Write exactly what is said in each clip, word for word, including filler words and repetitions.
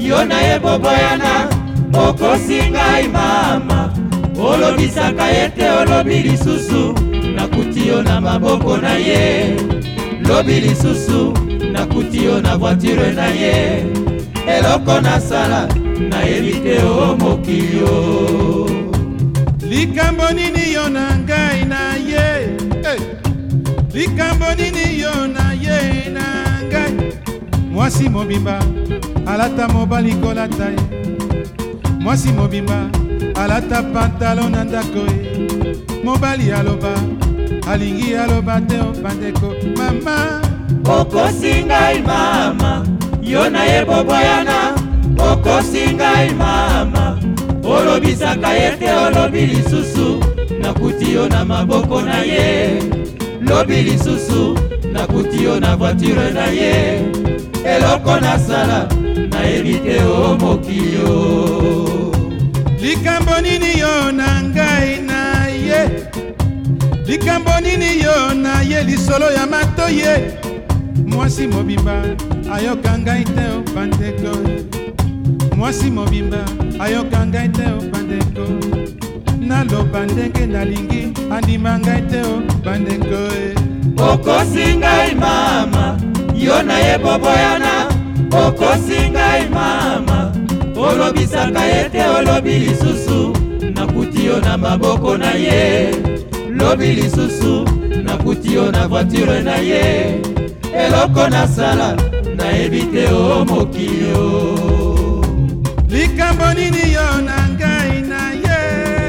yo na ye boboyana okosi ngai mama olobisaka ye te olobi lisusu nakuti yo na maboko na ye lobi lisusu nakuti yo na voiture na ye eloko nasala nayebi te o mokili yo likambo nini yo na ngai na ye hey. Likambo nini yo na ye na ngai mwasi mobimba alata mobali kolata ye mwasi mobimba alata pantalon na ndako ye mobali aloba alingi aloba te opandeko mama okosi ngai mama yo na ye boboyana okosi ngai mama olobisaka ye te olobi lisusu nakuti yo na maboko na ye lobi lisusu nakuti yo na voiture na ye eloko nasala nayebi te o mokili yo likambo nini yo na ngai na ye likambo nini yo na ye lisolo ya matoye mwasi mobimba ayoka ngai te opandeko mwasi mobimba ayoka ngai te opandeko naloba ndenge nalingi andima ngai te opandeko okosi ngai mama yo na ye boboyana okosi ngai mama olobisaka ye te olobi lisusu nakuti yo na maboko na ye lobi lisusu nakuti yo na voiture na ye eloko nasala nayebi te o mokili yo likambo nini yo na ngai na ye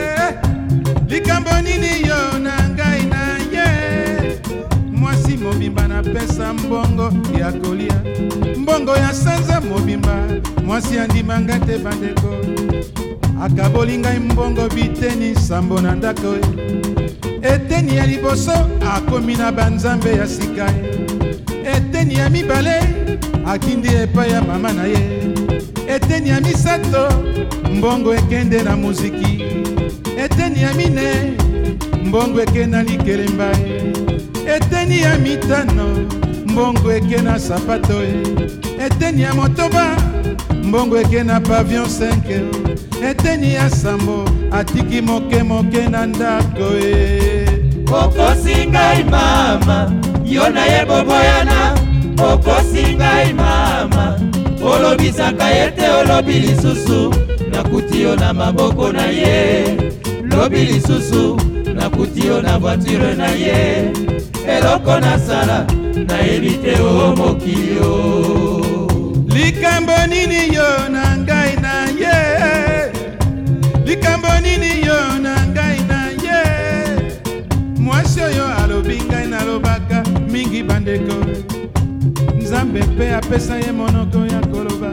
likambo nini yo na ngai na ye mwasi mobimba napesa mbongo ya kolia mbongo ya sanza mobimba mwasi andima ngai te bandeko akaboli ngai mbongo biteni sambo na ndako eteni ya liboso akomi na banzambe ya sika eteni ya mibale akindi epai ya mama na ye eteni ya misato mbongo ekende na muziki eteni ya mine mbongo eke na likelemba eteni ya mitano mbongo eke na sapato eteni ya motoba mbongo eke na pavion cinq eteni ya sambo atiki moke moke na ndako okosi ngai mama yo na ye boboyana okosi ngai mama olobisaka ye te olobi lisusu nakuti yo na maboko na ye lobi lisusu nakuti yo na voiture na ye eloko nasala nayebi te o mokili yo likambo nini yo na ngai na ye likambo nini yo na ngai na ye mwasi oyo alobi ngai nalobaka mingi bandeko nzambe mpe apesa ye monoko ya koloba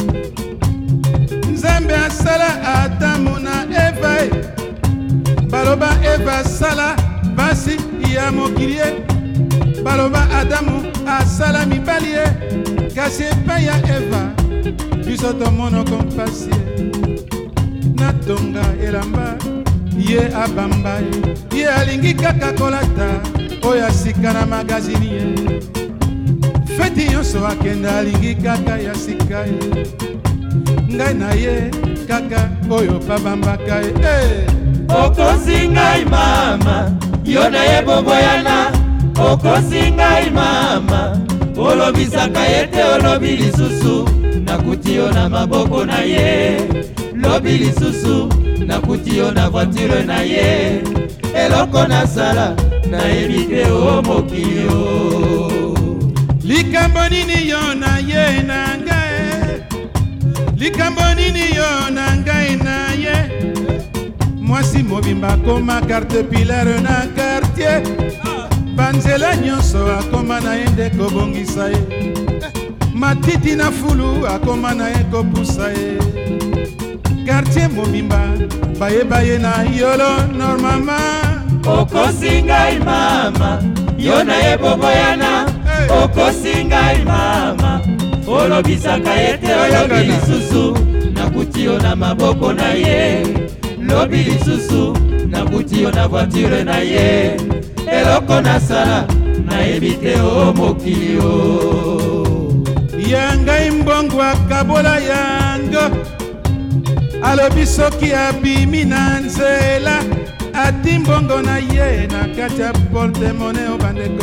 nzambe asala adamu na eva baloba eva asala basi ya mokili ye baloba adamu asala mibali ye kasi epai ya eva biso tomonoko mpasi natonga elamba ye abamba ye alingi kaka kolata oyo asika na magazini ye feti nyonso akenda alingi kaka ya sika ye ngai na ye kaka oyo babambaka ye hey! okosi ngai mama yo na ye boboyana okosi ngai mama olobisaka ye te olobi lisusu nakuti yo na maboko na ye lobi lisusu nakuti yo na voiture na ye eloko nasala nayebi te o mokili yo likambo nini yo na ye na ngai likambo nini yo na ngai na ye mwasi mobimba akoma carte pilare na quartier banzela nyonso akoma na ye nde kobongisa ye matiti na fulu akoma na ye kopusa ye quartier mobimba bayeba ye na yolo normama okosi ngai mama yo na ye boboyana okosi ngai mama olobisaka ye te olobi lisusu nakuti yo na maboko na ye lobi lisusu nakuti yo na voiture na ye eloko nasala nayebi te o mokili yo ya ngai mbongo akabola yango alobi soki abimi na nzela ati mbongo na ye na kati ya portemone o bandeko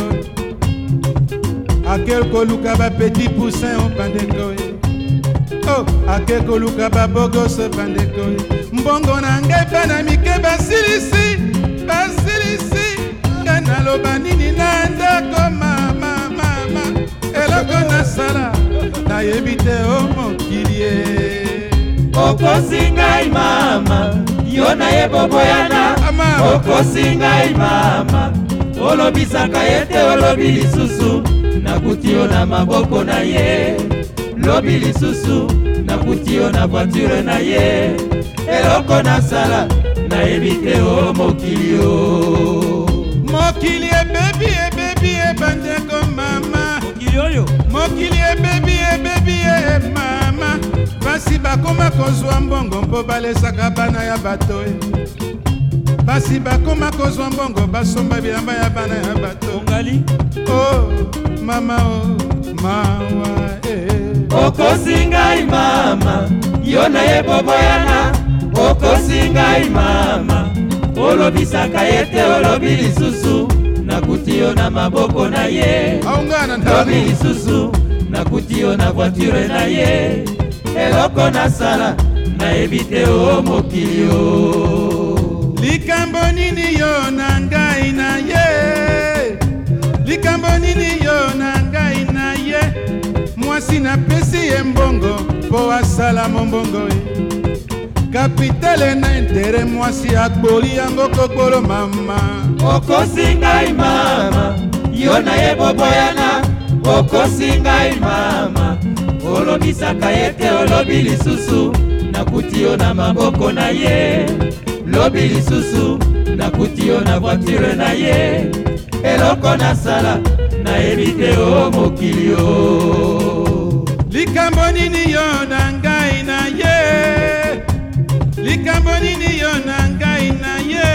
ake koluka bapetit poussin o bandeko oh ake koluka babogoso bandeko mbongo na ngai bana mike basilisi basilisi ngai naloba nini na ndako mama mama eloko nasala nayebi te o mokili ye okosi ngai mama yo naye boboyana okosi ngai mama olobisaka ye te olobi lisusu nakuti yo na maboko na ye lobi lisusu nakuti yo na voiture na ye eloko nasala nayebi te o mokili yo mokili ebebi ebebi ebandeko mama mokili oyo mokili ebebi ebebi e mama basi bakoma kozwa mbongo mpo balesaka bana ya bato basi bakoma kozwa mbongo basomba bilamba ya bana ya bato ngali oh mama oh mawa eh okosi ngai mama yo naye boboyana okosi ngai mama olobisaka ye te olobi lisusu nakuti yo na maboko na ye lobi lisusu nakuti yo na voiture na ye eloko nasala nayebi te o mokili yo likambo nini yo na ngai na ye likambo nini yo na ngai na ye mwasi napesi ye mbongo mpo asala mombongo ye kapitale na intere mwasi akboli yango kokolo mama okosi ngai mama yo naye boboyana okosi ngai mama olobisaka ye te olobi lisusu nakuti yo na maboko na ye lobi lisusu nakuti yo na voiture na ye eloko nasala nayebi te o mokili yo likambo nini yo na ngai na ye likambo nini yo na ngai na ye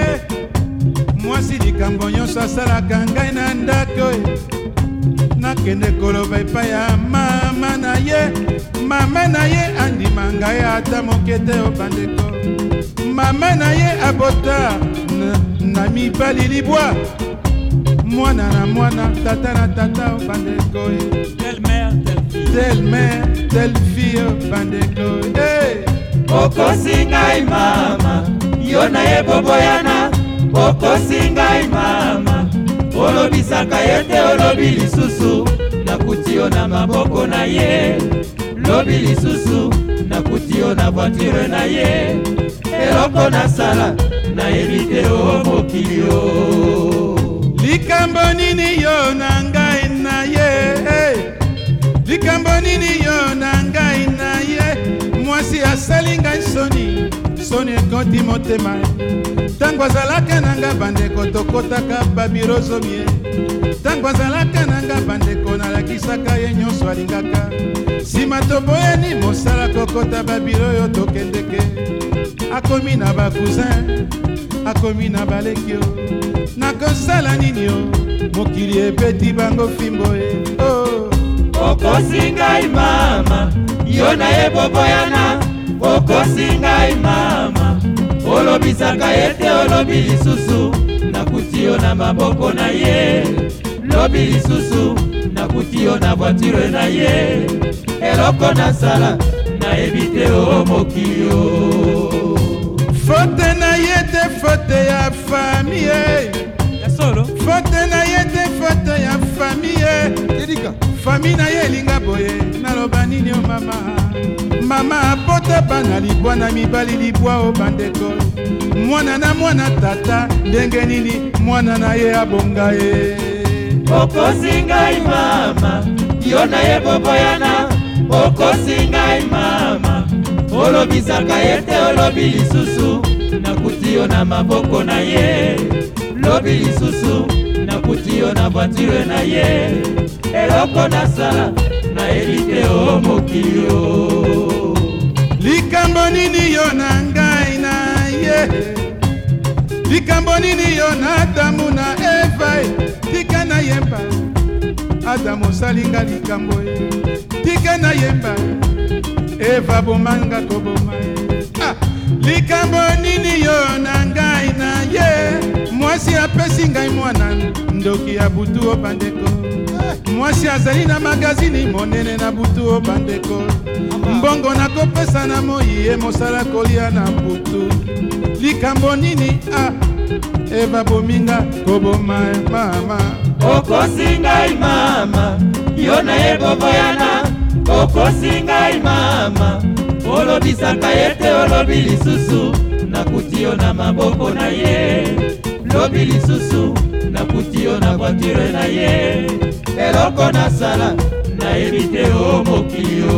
mwasi likambo nyonso asalaka ngai na ndako nakende koloba epai ya mama na ye mama na ye andima ngai ata moke te o bandeko mama na ye abota na, na mibali libwa mwana na mwana tata na tata o bandeko telle mère telle mère telle fille o bandeko hey. okosi ngai mama yo naye boboyana okosi ngai mama olobisaka ye te olobi lisusu nakuti yo na maboko na ye lobi lisusu nakuti yo na voiture na ye eloko nasala nayebi te o mokili yo likambo nini yo na ngai na ye hey. likambo nini yo na ngai na ye mwasi asali ngai soni soni ekoti motema ntango azalaka nanga bandeko tokotaka babiro zomie ntango azalaka nanga bandeko nalakisaka ye nyonso alingaka nsima toboyani mosala kokota babiro oyo tokendeke akomi na bakousin akomi na balekio nakosala nini o mokili ebeti bango fimbo e oh. okosi ngai mama yo naye boboyana okosi ngai mama olobisaka ye te olobi lisusu nakuti yo na maboko na ye lobi lisusu nakuti yo na voiture na ye eloko nasala nayebi te o mokili yo fote na ye te fote ya famille ya solo fote na ye te fote ya famille edika fami na ye elinga boye naloba nini o mama mama apota bana libwa na mibali libwa o bandeko mwana na mwana tata ndenge nini mwana na ye abonga ye okosi ngai mama yo naye boboyana okosi ngai mama olobisaka ye te olobi lisusu nakuti yo na maboko na ye lobi lisusu nakuti yo na voiture na ye eloko nasala nayebi te o mokili yo likambo nini yo na ngai na ye likambo nini yo na Adamu na Eva tika na yemba Adamu salinga likambo ye nge nayemba Eva bomanga koboma ah, likambo nini yo na ngai na ye mwasi apesi ngai mwana ndoki ya butu o bandeko mwasi azali na magazini monene na butu o bandeko mbongo nakopesa na moi ye mosala kolia na butu likambo nini ah, Eva bominga koboma mama okosi ngai mama yo na ye boboyana okosi ngai mama olobisaka ye te olobi lisusu nakuti yo na maboko na ye lobi lisusu nakuti yo na voiture na ye eloko nasala nayebi te o mokili yo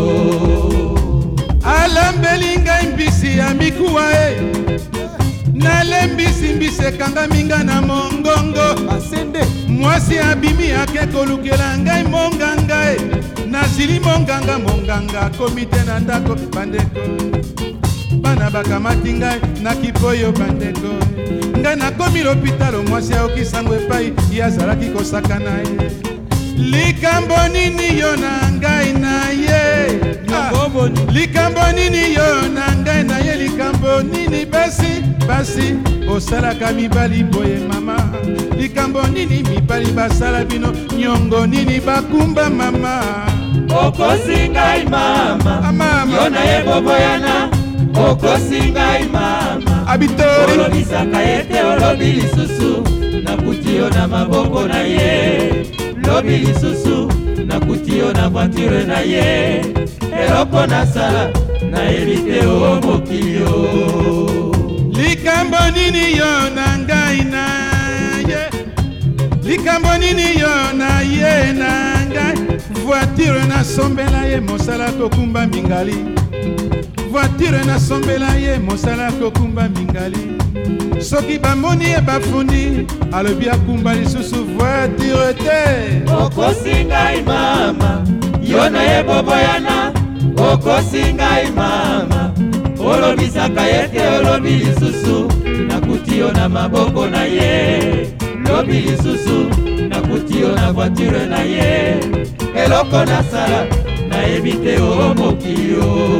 alambeli ngai mbisi ya mikuwa e nalembisi mbisi ekangami nga na mongongo mwasi abimi ake kolukela ngai monganga e nazili monganga monganga akomi te na ndako bandeko bana bakamati ngai na kipoyo bandeko ngai nakomi lopitalo mwasi aokisango epai ye azalaki kosakana ye likambo nini yo na ngai na ye ah, likambo nini yo na ngai na ye likambo nini basi basi osalaka mibali boye mama likambo nini mibali basala bino nyongo nini bakumba mama okosi ngai mama yo na ye boboyana okosi ngai mama abitori olobisaka ye te olobi lisusu nakuti yo na maboko na ye lobi lisusu nakuti yo na voiture na ye eloko nasala nayebi te o mokili yo likambo nini yo na ngai na ye likambo nini yo na ye na ngai voiture nasombela ye mosala kokumba mingali voiture nasombela ye mosala kokumba mingali soki bamoni ye bafundi alobi akumba lisusu voiture te okosi ngai mama yo na ye boboyana okosi ngai mama olobisaka ye te olobi lisusu nakuti yo na maboko na ye lobi lisusu nakuti yo na voiture na ye eloko nasala nayebi te o mokili yo